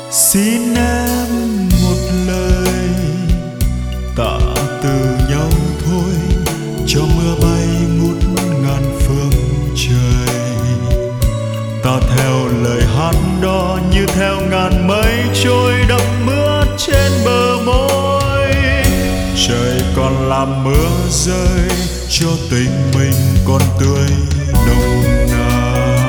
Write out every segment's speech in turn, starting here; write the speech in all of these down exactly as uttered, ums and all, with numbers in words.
Xin em một lời tạ từ nhau thôi, cho mưa bay ngút ngàn phương trời. Ta theo lời hát đó như theo ngàn mây trôi đậm mưa trên bờ môi. Trời còn làm mưa rơi cho tình mình còn tươi nồng nàn.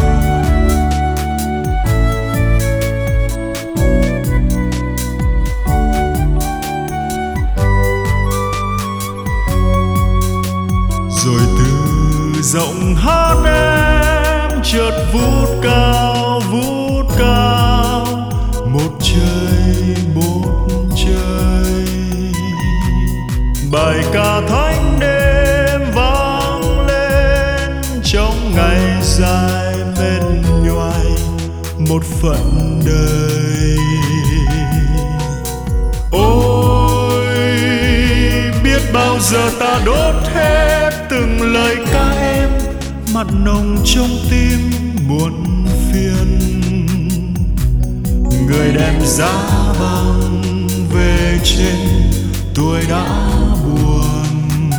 Rồi từ giọng hát em chợt vút cao vút cao một trời một trời. Bài ca thánh đêm vang lên trong ngày dài mệt nhoài một phận đời. Ôi biết bao giờ ta đốt hết từng lời ca em, mặn nồng trong tim muộn phiền. Người đem giá băng về trên tôi đã buồn.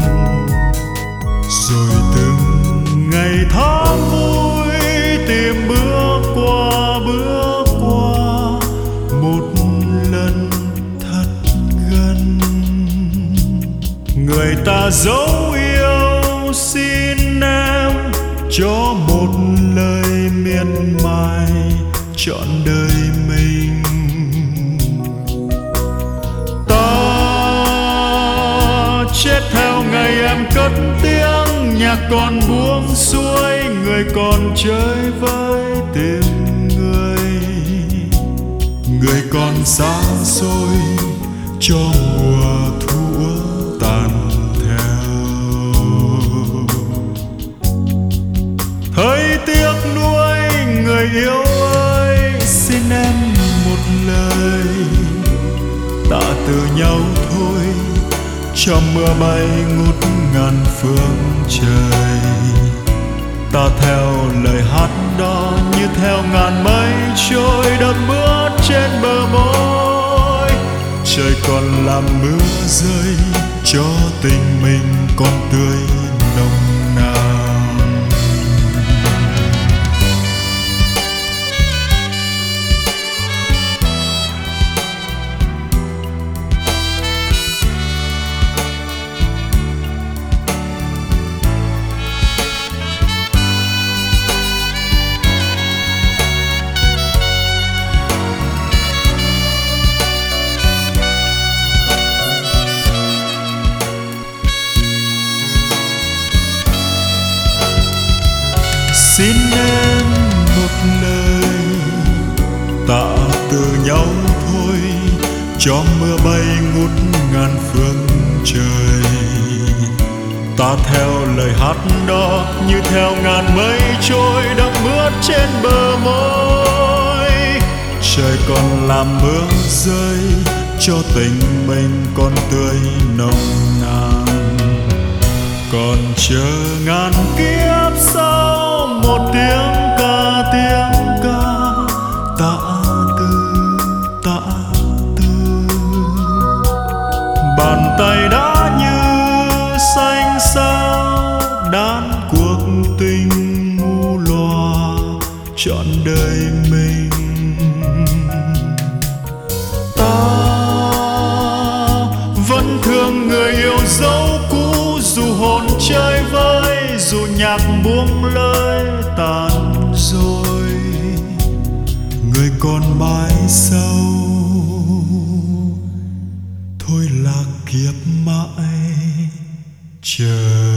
Rồi từng ngày tháng vui tìm bước qua bước qua một lần thật gần. Người ta dấu yêu xin em cho một lời miên mài trọn đời mình. Ta chết theo ngày em cất tiếng nhạc còn buông xuôi, người còn chơi với tìm người. Người còn xa xôi cho mùa thu tàn theo. Thấy tiếc nuối người yêu ơi, xin em một lời tạ từ nhau thôi, cho mưa bay ngút ngàn phương trời. Ta theo lời hát đó như theo ngàn mây trôi đậm bước trên bờ môi. Trời còn làm mưa rơi cho tình mình còn tươi nồng nàn. Xin em một lời tạ từ nhau thôi, cho mưa bay ngút ngàn phương trời. Ta theo lời hát đó như theo ngàn mây trôi đậm mưa trên bờ môi. Trời còn làm mưa rơi cho tình mình còn tươi nồng nàn. Còn chờ ngàn kiếp sau một tiếng ca tiếng ca tạ từ tạ từ. Bàn tay đã như xanh sao đan cuộc tình ngu lòa trọn đời mình. Ta vẫn thương người yêu dấu cũ, dù hồn chơi vơi, dù nhạc buông lời tàn rồi. Người còn mãi sâu thôi là kiếp mãi chờ.